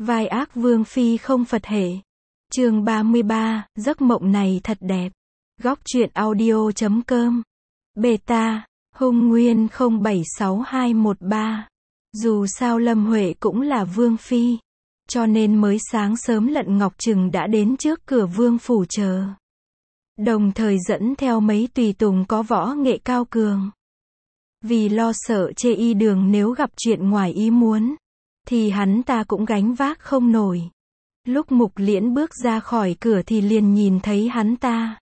Vai ác vương phi không Phật hệ. Chương 33, giấc mộng này thật đẹp. Góc truyện audio.com. Beta, Hung Nguyên 076213. Dù sao Lâm Huệ cũng là vương phi, cho nên mới sáng sớm Lận Ngọc Trừng đã đến trước cửa vương phủ chờ. Đồng thời dẫn theo mấy tùy tùng có võ nghệ cao cường. Vì lo sợ chê y đường nếu gặp chuyện ngoài ý muốn, thì hắn ta cũng gánh vác không nổi. Lúc Mục Liễn bước ra khỏi cửa thì liền nhìn thấy hắn ta.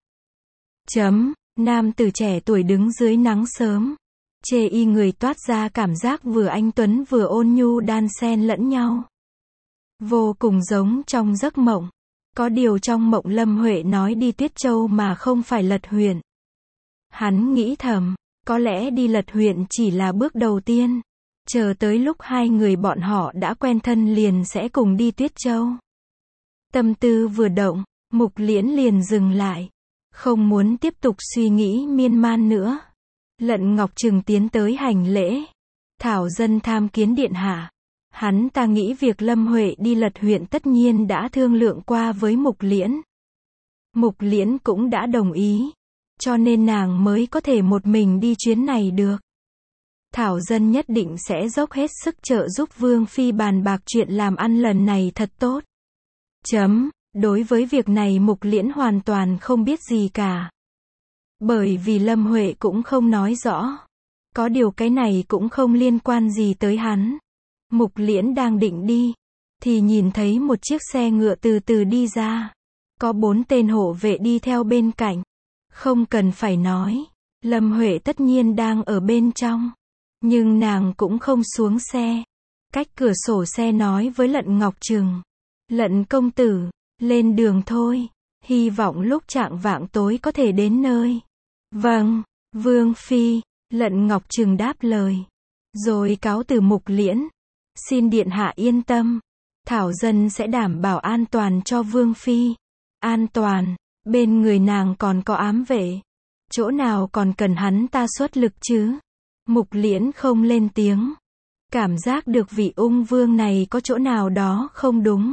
Nam tử trẻ tuổi đứng dưới nắng sớm. Chê y người toát ra cảm giác vừa anh tuấn vừa ôn nhu đan xen lẫn nhau. Vô cùng giống trong giấc mộng. Có điều trong mộng Lâm Huệ nói đi Tuyết Châu mà không phải Lật huyện. Hắn nghĩ thầm, có lẽ đi Lật huyện chỉ là bước đầu tiên. Chờ tới lúc hai người bọn họ đã quen thân liền sẽ cùng đi Tuyết Châu. Tâm tư vừa động, Mục Liễn liền dừng lại. Không muốn tiếp tục suy nghĩ miên man nữa. Lận Ngọc Trừng tiến tới hành lễ. Thảo dân tham kiến điện hạ. Hắn ta nghĩ việc Lâm Huệ đi Lật huyện tất nhiên đã thương lượng qua với Mục Liễn. Mục Liễn cũng đã đồng ý. Cho nên nàng mới có thể một mình đi chuyến này được. Thảo dân nhất định sẽ dốc hết sức trợ giúp Vương Phi bàn bạc chuyện làm ăn lần này thật tốt. Đối với việc này Mục Liễn hoàn toàn không biết gì cả. Bởi vì Lâm Huệ cũng không nói rõ. Có điều cái này cũng không liên quan gì tới hắn. Mục Liễn đang định đi, thì nhìn thấy một chiếc xe ngựa từ từ đi ra. Có 4 tên hộ vệ đi theo bên cạnh. Không cần phải nói, Lâm Huệ tất nhiên đang ở bên trong. Nhưng nàng cũng không xuống xe. Cách cửa sổ xe nói với Lận Ngọc Trừng. Lận công tử, lên đường thôi. Hy vọng lúc chạng vạng tối có thể đến nơi. Vâng, Vương Phi. Lận Ngọc Trừng đáp lời. Rồi cáo từ Mục Liễn. Xin điện hạ yên tâm. Thảo dân sẽ đảm bảo an toàn cho Vương Phi. An toàn, bên người nàng còn có ám vệ. Chỗ nào còn cần hắn ta xuất lực chứ? Mục Liễn không lên tiếng. Cảm giác được vị ung vương này có chỗ nào đó không đúng.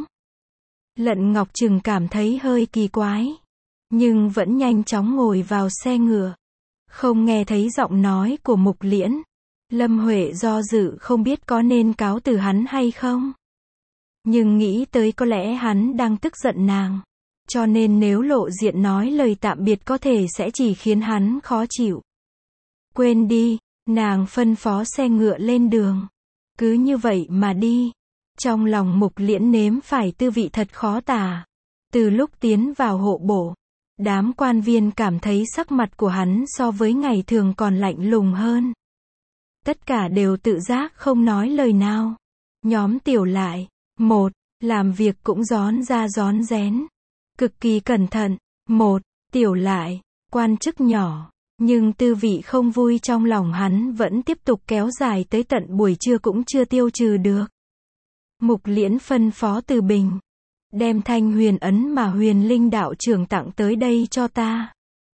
Lận Ngọc Trừng cảm thấy hơi kỳ quái. Nhưng vẫn nhanh chóng ngồi vào xe ngựa. Không nghe thấy giọng nói của Mục Liễn. Lâm Huệ do dự không biết có nên cáo từ hắn hay không. Nhưng nghĩ tới có lẽ hắn đang tức giận nàng. Cho nên nếu lộ diện nói lời tạm biệt có thể sẽ chỉ khiến hắn khó chịu. Quên đi, nàng phân phó xe ngựa lên đường. Cứ như vậy mà đi. Trong lòng Mục Liễn nếm phải tư vị thật khó tả. Từ lúc tiến vào hộ bộ, đám quan viên cảm thấy sắc mặt của hắn so với ngày thường còn lạnh lùng hơn. Tất cả đều tự giác không nói lời nào. Nhóm tiểu lại, làm việc cũng rón ra rón rén. Cực kỳ cẩn thận. Tiểu lại, quan chức nhỏ. Nhưng tư vị không vui trong lòng hắn vẫn tiếp tục kéo dài tới tận buổi trưa cũng chưa tiêu trừ được. Mục Liễn phân phó Từ Bình. Đem thanh huyền ấn mà Huyền Linh đạo trưởng tặng tới đây cho ta.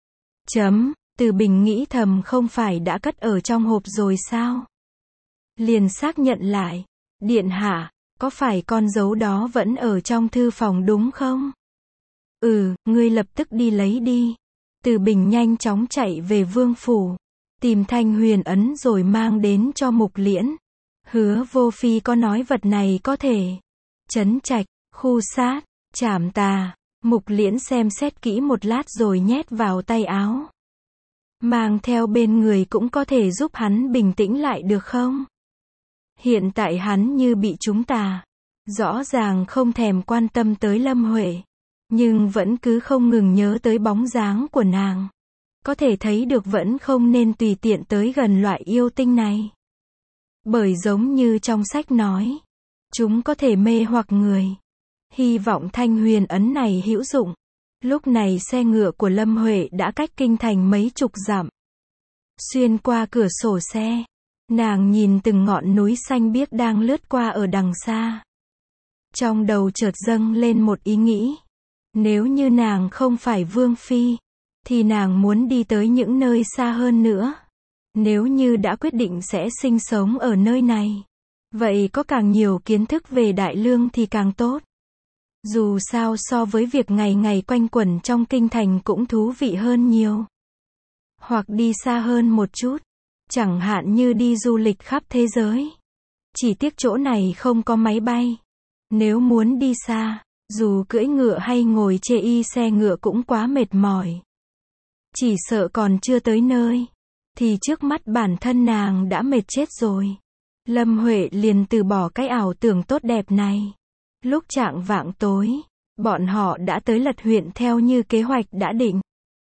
Từ Bình nghĩ thầm không phải đã cất ở trong hộp rồi sao? Liền xác nhận lại. Điện hạ, có phải con dấu đó vẫn ở trong thư phòng đúng không? Ngươi lập tức đi lấy đi. Từ Bình nhanh chóng chạy về vương phủ. Tìm thanh huyền ấn rồi mang đến cho Mục Liễn. Hứa Vô Phi có nói vật này có thể trấn trạch, khu sát, trảm tà. Mục Liễn xem xét kỹ một lát rồi nhét vào tay áo. Mang theo bên người cũng có thể giúp hắn bình tĩnh lại được không? Hiện tại hắn như bị trúng tà. Rõ ràng không thèm quan tâm tới Lâm Huệ. Nhưng vẫn cứ không ngừng nhớ tới bóng dáng của nàng. Có thể thấy được vẫn không nên tùy tiện tới gần loại yêu tinh này. Bởi giống như trong sách nói, chúng có thể mê hoặc người. Hy vọng thanh huyền ấn này hữu dụng. Lúc này xe ngựa của Lâm Huệ đã cách kinh thành mấy chục dặm. Xuyên qua cửa sổ xe, nàng nhìn từng ngọn núi xanh biếc đang lướt qua ở đằng xa. Trong đầu chợt dâng lên một ý nghĩ. Nếu như nàng không phải Vương Phi, thì nàng muốn đi tới những nơi xa hơn nữa. Nếu như đã quyết định sẽ sinh sống ở nơi này, Vậy có càng nhiều kiến thức về đại lương thì càng tốt. Dù sao so với việc ngày ngày quanh quẩn trong kinh thành cũng thú vị hơn nhiều. Hoặc đi xa hơn một chút. Chẳng hạn như đi du lịch khắp thế giới. Chỉ tiếc chỗ này không có máy bay. Nếu muốn đi xa, dù cưỡi ngựa hay ngồi chê xe ngựa cũng quá mệt mỏi. Chỉ sợ còn chưa tới nơi, thì trước mắt bản thân nàng đã mệt chết rồi. Lâm Huệ liền từ bỏ cái ảo tưởng tốt đẹp này. Lúc chạng vạng tối, bọn họ đã tới Lật huyện theo như kế hoạch đã định.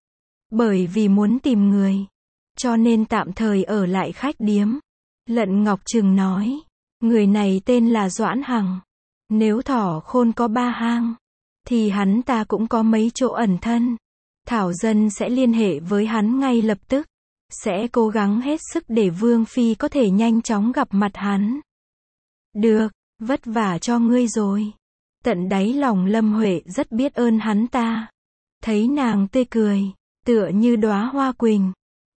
Bởi vì muốn tìm người, cho nên tạm thời ở lại khách điếm. Lận Ngọc Trừng nói, người này tên là Doãn Hằng. Nếu Thỏ Khôn có 3 hang, thì hắn ta cũng có mấy chỗ ẩn thân. Thảo Dân sẽ liên hệ với hắn ngay lập tức. Sẽ cố gắng hết sức để Vương Phi có thể nhanh chóng gặp mặt hắn. Được, vất vả cho ngươi rồi. Tận đáy lòng Lâm Huệ rất biết ơn hắn ta. Thấy nàng tươi cười, tựa như đóa hoa quỳnh.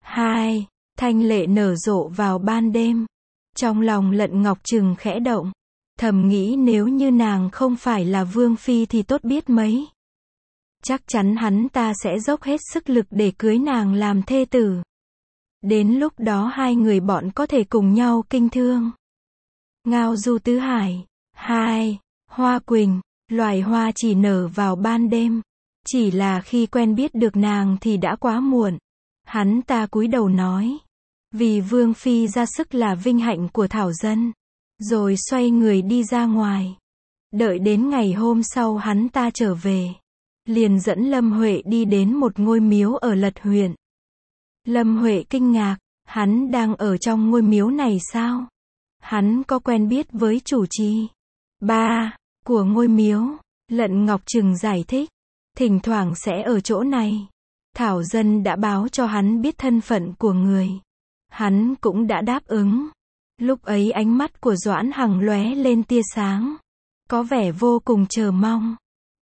Thanh lệ nở rộ vào ban đêm. Trong lòng Lận Ngọc Trừng khẽ động. Thầm nghĩ nếu như nàng không phải là Vương Phi thì tốt biết mấy. Chắc chắn hắn ta sẽ dốc hết sức lực để cưới nàng làm thê tử. Đến lúc đó hai người bọn có thể cùng nhau kinh thương. Ngao du tứ hải. Hoa quỳnh, loài hoa chỉ nở vào ban đêm. Chỉ là khi quen biết được nàng thì đã quá muộn. Hắn ta cúi đầu nói. Vì Vương Phi ra sức là vinh hạnh của Thảo Dân. Rồi xoay người đi ra ngoài. Đợi đến ngày hôm sau hắn ta trở về. Liền dẫn Lâm Huệ đi đến một ngôi miếu ở Lật huyện. Lâm Huệ kinh ngạc, hắn đang ở trong ngôi miếu này sao? Hắn có quen biết với chủ trì của ngôi miếu. Lận Ngọc Trừng giải thích, thỉnh thoảng sẽ ở chỗ này. Thảo Dân đã báo cho hắn biết thân phận của người. Hắn cũng đã đáp ứng. Lúc ấy ánh mắt của Doãn Hằng lóe lên tia sáng. Có vẻ vô cùng chờ mong.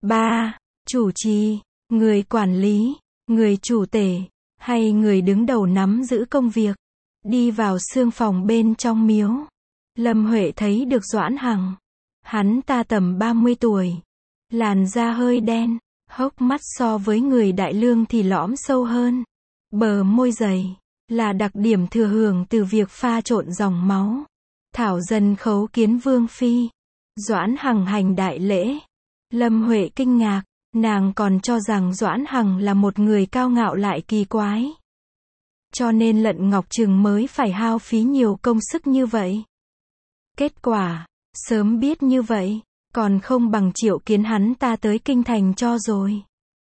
Chủ trì, người quản lý, người chủ tể, hay người đứng đầu nắm giữ công việc. Đi vào xương phòng bên trong miếu. Lâm Huệ thấy được Doãn Hằng. Hắn ta tầm 30 tuổi. Làn da hơi đen, hốc mắt so với người đại lương thì lõm sâu hơn. Bờ môi dày, là đặc điểm thừa hưởng từ việc pha trộn dòng máu. Thảo Dân khấu kiến Vương Phi. Doãn Hằng hành đại lễ. Lâm Huệ kinh ngạc, nàng còn cho rằng Doãn Hằng là một người cao ngạo lại kỳ quái. Cho nên Lận Ngọc Trừng mới phải hao phí nhiều công sức như vậy. Kết quả, sớm biết như vậy, còn không bằng triệu kiến hắn ta tới kinh thành cho rồi.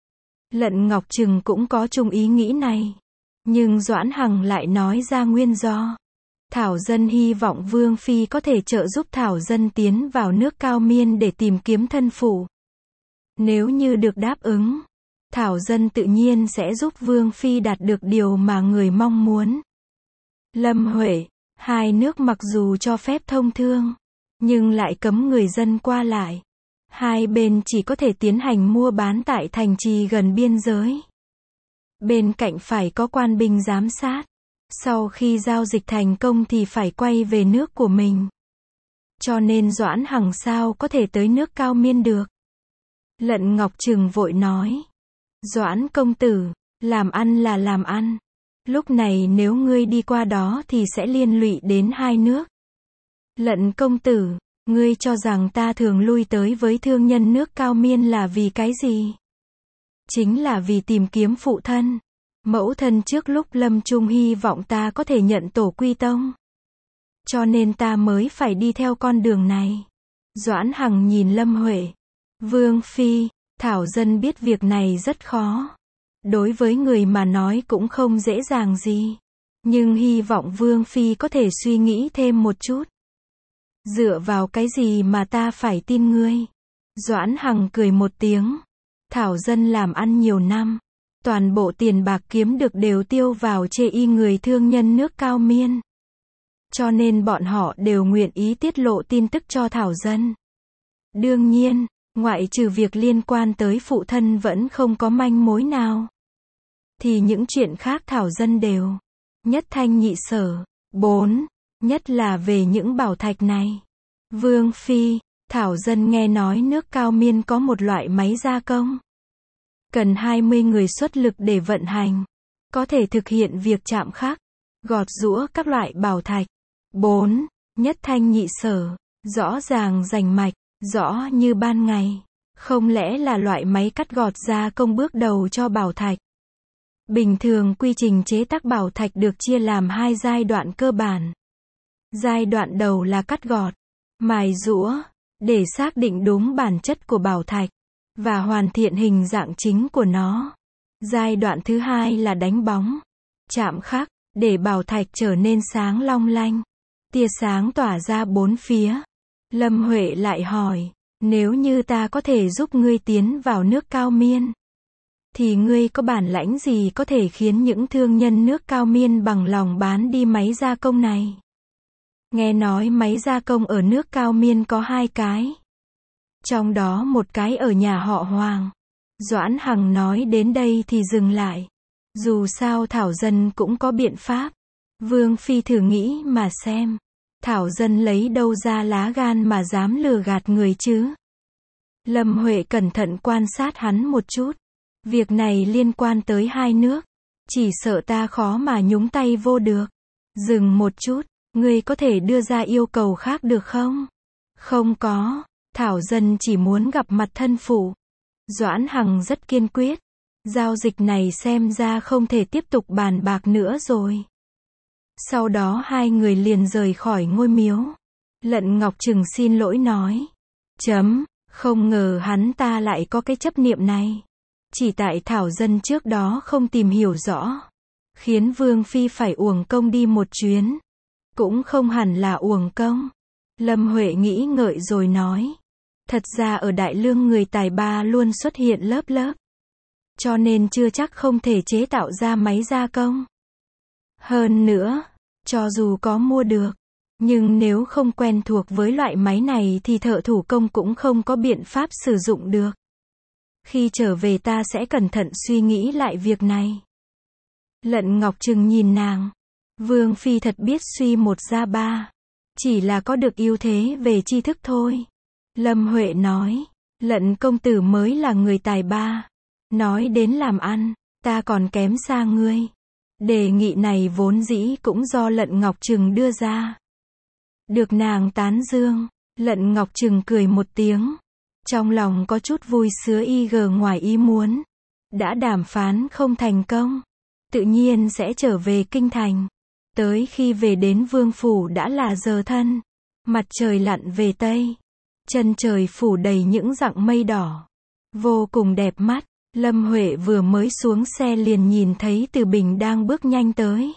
Lận Ngọc Trừng cũng có chung ý nghĩ này. Nhưng Doãn Hằng lại nói ra nguyên do. Thảo Dân hy vọng Vương Phi có thể trợ giúp Thảo Dân tiến vào nước Cao Miên để tìm kiếm thân phụ. Nếu như được đáp ứng, Thảo Dân tự nhiên sẽ giúp Vương Phi đạt được điều mà người mong muốn. Lâm Huệ, hai nước mặc dù cho phép thông thương, nhưng lại cấm người dân qua lại. Hai bên chỉ có thể tiến hành mua bán tại thành trì gần biên giới. Bên cạnh phải có quan binh giám sát. Sau khi giao dịch thành công thì phải quay về nước của mình. Cho nên Doãn Hằng sao có thể tới nước Cao Miên được. Lận Ngọc Trừng vội nói. Doãn công tử, làm ăn là làm ăn. Lúc này nếu ngươi đi qua đó thì sẽ liên lụy đến hai nước. Lận công tử, ngươi cho rằng ta thường lui tới với thương nhân nước Cao Miên là vì cái gì? Chính là vì tìm kiếm phụ thân. Mẫu thân trước lúc lâm chung hy vọng ta có thể nhận tổ quy tông. Cho nên ta mới phải đi theo con đường này. Doãn Hằng nhìn Lâm Huệ. Vương Phi, Thảo Dân biết việc này rất khó. Đối với người mà nói cũng không dễ dàng gì. Nhưng hy vọng Vương Phi có thể suy nghĩ thêm một chút. Dựa vào cái gì mà ta phải tin ngươi? Doãn Hằng cười một tiếng. Thảo Dân làm ăn nhiều năm. Toàn bộ tiền bạc kiếm được đều tiêu vào chê người thương nhân nước Cao Miên. Cho nên bọn họ đều nguyện ý tiết lộ tin tức cho Thảo Dân. Đương nhiên, ngoại trừ việc liên quan tới phụ thân vẫn không có manh mối nào. Thì những chuyện khác Thảo Dân đều nhất thanh nhị sở. 4. Nhất là về những bảo thạch này. Vương Phi, Thảo Dân nghe nói nước Cao Miên có một loại máy gia công. Cần 20 người xuất lực để vận hành. Có thể thực hiện việc chạm khắc, gọt giũa các loại bảo thạch. 4. Nhất thanh nhị sở, rõ ràng rành mạch, rõ như ban ngày. Không lẽ là loại máy cắt gọt gia công bước đầu cho bảo thạch? Bình thường quy trình chế tác bảo thạch được chia làm 2 giai đoạn cơ bản. Giai đoạn đầu là cắt gọt, mài giũa, để xác định đúng bản chất của bảo thạch, và hoàn thiện hình dạng chính của nó. Giai đoạn thứ hai là đánh bóng, chạm khắc, để bảo thạch trở nên sáng long lanh. Tia sáng tỏa ra bốn phía. Lâm Huệ lại hỏi, nếu như ta có thể giúp ngươi tiến vào nước Cao Miên, thì ngươi có bản lãnh gì có thể khiến những thương nhân nước Cao Miên bằng lòng bán đi máy gia công này? Nghe nói máy gia công ở nước Cao Miên có 2 cái. Trong đó một cái ở nhà họ Hoàng. Doãn Hằng nói đến đây thì dừng lại. Dù sao Thảo Dân cũng có biện pháp. Vương Phi thử nghĩ mà xem. Thảo Dân lấy đâu ra lá gan mà dám lừa gạt người chứ? Lâm Huệ cẩn thận quan sát hắn một chút. Việc này liên quan tới 2 nước. Chỉ sợ ta khó mà nhúng tay vô được. Dừng một chút, ngươi có thể đưa ra yêu cầu khác được không? Không có, Thảo Dân chỉ muốn gặp mặt thân phụ. Doãn Hằng rất kiên quyết. Giao dịch này xem ra không thể tiếp tục bàn bạc nữa rồi. Sau đó 2 người liền rời khỏi ngôi miếu. Lận Ngọc Trừng xin lỗi nói. Không ngờ hắn ta lại có cái chấp niệm này. Chỉ tại Thảo Dân trước đó không tìm hiểu rõ, khiến Vương Phi phải uổng công đi một chuyến. Cũng không hẳn là uổng công. Lâm Huệ nghĩ ngợi rồi nói. Thật ra ở Đại Lương người tài ba luôn xuất hiện lớp lớp. Cho nên chưa chắc không thể chế tạo ra máy gia công. Hơn nữa, cho dù có mua được, nhưng nếu không quen thuộc với loại máy này thì thợ thủ công cũng không có biện pháp sử dụng được. Khi trở về ta sẽ cẩn thận suy nghĩ lại việc này. Lận Ngọc Trừng nhìn nàng. Vương Phi thật biết suy một ra ba. Chỉ là có được ưu thế về tri thức thôi. Lâm Huệ nói. Lận công tử mới là người tài ba. Nói đến làm ăn, ta còn kém xa ngươi. Đề nghị này vốn dĩ cũng do Lận Ngọc Trừng đưa ra. Được nàng tán dương, Lận Ngọc Trừng cười một tiếng. Trong lòng có chút vui sướng ngoài ý muốn. Đã đàm phán không thành công, tự nhiên sẽ trở về kinh thành. Tới khi về đến vương phủ đã là giờ thân. Mặt trời lặn về tây. Chân trời phủ đầy những dặng mây đỏ. Vô cùng đẹp mắt. Lâm Huệ vừa mới xuống xe liền nhìn thấy Từ Bình đang bước nhanh tới.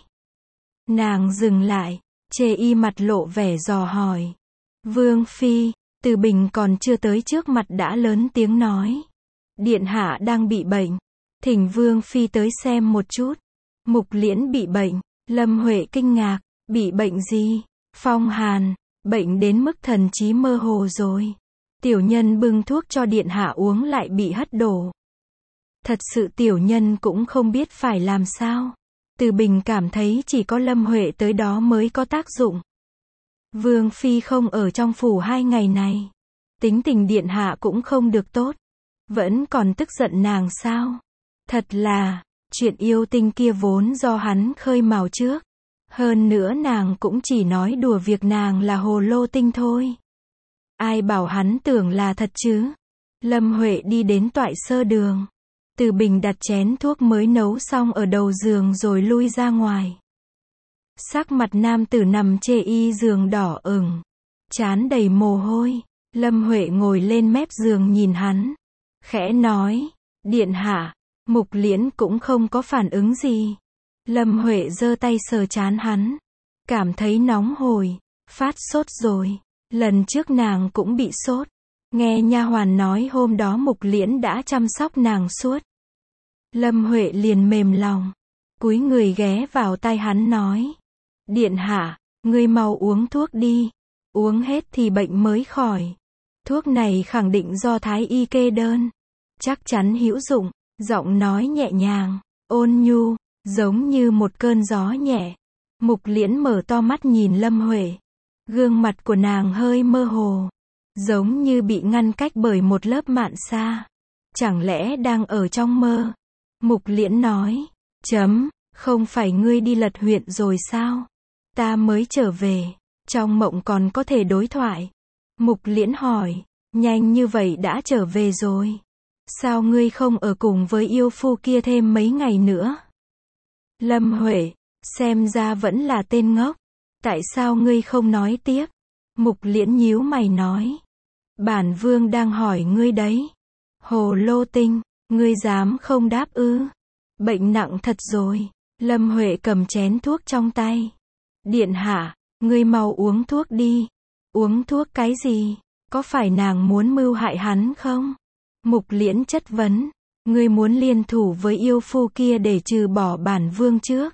Nàng dừng lại, chê y mặt lộ vẻ dò hỏi. Vương Phi, Từ Bình còn chưa tới trước mặt đã lớn tiếng nói. Điện hạ đang bị bệnh. Thỉnh Vương Phi tới xem một chút. Mục Liễn bị bệnh. Lâm Huệ kinh ngạc. Bị bệnh gì? Phong hàn. Bệnh đến mức thần trí mơ hồ rồi. Tiểu nhân bưng thuốc cho điện hạ uống lại bị hất đổ. Thật sự tiểu nhân cũng không biết phải làm sao. Từ Bình cảm thấy chỉ có Lâm Huệ tới đó mới có tác dụng. Vương Phi không ở trong phủ 2 ngày này. Tính tình điện hạ cũng không được tốt. Vẫn còn tức giận nàng sao? Thật là, chuyện yêu tinh kia vốn do hắn khơi mào trước. Hơn nữa nàng cũng chỉ nói đùa việc nàng là hồ lô tinh thôi. Ai bảo hắn tưởng là thật chứ? Lâm Huệ đi đến toại sơ đường. Từ Bình đặt chén thuốc mới nấu xong ở đầu giường rồi lui ra ngoài. Sắc mặt nam tử nằm chê y giường đỏ ửng, trán đầy mồ hôi. Lâm Huệ ngồi lên mép giường nhìn hắn, khẽ nói, điện hạ. Mục Liễn cũng không có phản ứng gì. Lâm Huệ giơ tay sờ trán hắn, cảm thấy nóng hổi, phát sốt rồi. Lần trước nàng cũng bị sốt. Nghe nha hoàn nói hôm đó Mục Liễn đã chăm sóc nàng suốt. Lâm Huệ liền mềm lòng, cúi người ghé vào tai hắn nói. Điện hạ, ngươi mau uống thuốc đi. Uống hết thì bệnh mới khỏi. Thuốc này khẳng định do thái y kê đơn. Chắc chắn hữu dụng. Giọng nói nhẹ nhàng, ôn nhu, giống như một cơn gió nhẹ. Mục Liễn mở to mắt nhìn Lâm Huệ. Gương mặt của nàng hơi mơ hồ, giống như bị ngăn cách bởi một lớp mạn sa. Chẳng lẽ đang ở trong mơ? Mục Liễn nói. Không phải ngươi đi Lật huyện rồi sao? Ta mới trở về. Trong mộng còn có thể đối thoại. Mục Liễn hỏi. Nhanh như vậy đã trở về rồi. Sao ngươi không ở cùng với yêu phu kia thêm mấy ngày nữa? Lâm Huệ, xem ra vẫn là tên ngốc. Tại sao ngươi không nói tiếp? Mục Liễn nhíu mày nói. Bản vương đang hỏi ngươi đấy. Hồ Lô Tinh, ngươi dám không đáp ư? Bệnh nặng thật rồi. Lâm Huệ cầm chén thuốc trong tay. Điện hạ, ngươi mau uống thuốc đi. Uống thuốc cái gì? Có phải nàng muốn mưu hại hắn không? Mục Liễn chất vấn. Ngươi muốn liên thủ với yêu phu kia để trừ bỏ bản vương trước.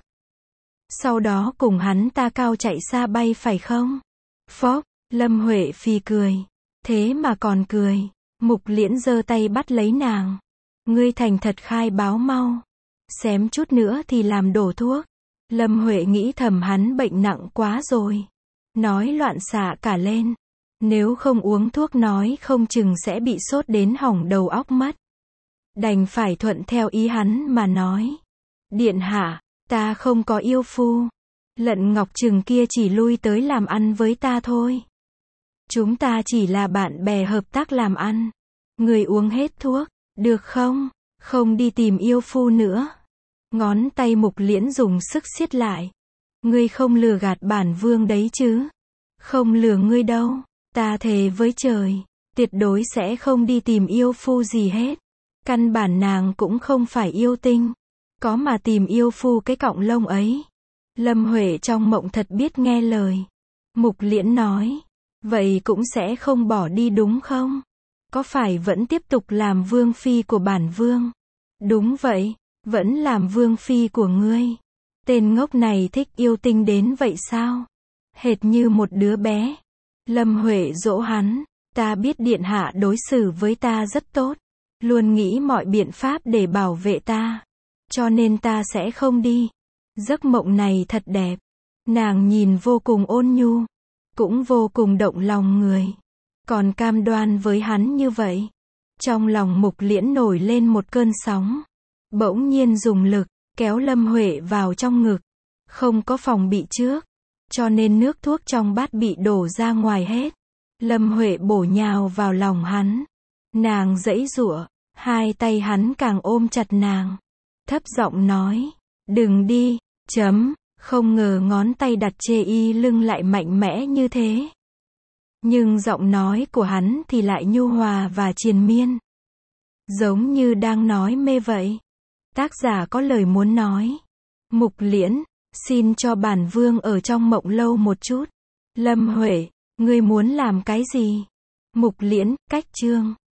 Sau đó cùng hắn ta cao chạy xa bay phải không? Phốc, Lâm Huệ phì cười. Thế mà còn cười. Mục Liễn giơ tay bắt lấy nàng. Ngươi thành thật khai báo mau. Xém chút nữa thì làm đổ thuốc. Lâm Huệ nghĩ thầm hắn bệnh nặng quá rồi. Nói loạn xạ cả lên. Nếu không uống thuốc nói không chừng sẽ bị sốt đến hỏng đầu óc mất. Đành phải thuận theo ý hắn mà nói. Điện hạ, ta không có yêu phu. Lận Ngọc Trừng kia chỉ lui tới làm ăn với ta thôi. Chúng ta chỉ là bạn bè hợp tác làm ăn. Người uống hết thuốc, được không? Không đi tìm yêu phu nữa. Ngón tay Mục Liễn dùng sức siết lại. Ngươi không lừa gạt bản vương đấy chứ? Không lừa ngươi đâu. Ta thề với trời, tuyệt đối sẽ không đi tìm yêu phu gì hết. Căn bản nàng cũng không phải yêu tinh. Có mà tìm yêu phu cái cọng lông ấy. Lâm Huệ trong mộng thật biết nghe lời. Mục Liễn nói. Vậy cũng sẽ không bỏ đi đúng không? Có phải vẫn tiếp tục làm vương phi của bản vương? Đúng vậy, vẫn làm vương phi của ngươi. Tên ngốc này thích yêu tinh đến vậy sao? Hệt như một đứa bé. Lâm Huệ dỗ hắn. Ta biết điện hạ đối xử với ta rất tốt. Luôn nghĩ mọi biện pháp để bảo vệ ta. Cho nên ta sẽ không đi. Giấc mộng này thật đẹp. Nàng nhìn vô cùng ôn nhu. Cũng vô cùng động lòng người. Còn cam đoan với hắn như vậy. Trong lòng Mục Liễn nổi lên một cơn sóng. Bỗng nhiên dùng lực, kéo Lâm Huệ vào trong ngực. Không có phòng bị trước. Cho nên nước thuốc trong bát bị đổ ra ngoài hết. Lâm Huệ bổ nhào vào lòng hắn. Nàng giãy giụa. Hai tay hắn càng ôm chặt nàng. Thấp giọng nói. Đừng đi. Không ngờ ngón tay đặt chê y lưng lại mạnh mẽ như thế. Nhưng giọng nói của hắn thì lại nhu hòa và triền miên. Giống như đang nói mê vậy. Tác giả có lời muốn nói. Mục Liễn, xin cho bản vương ở trong mộng lâu một chút. Lâm Huệ, ngươi muốn làm cái gì? Mục Liễn, cách chương.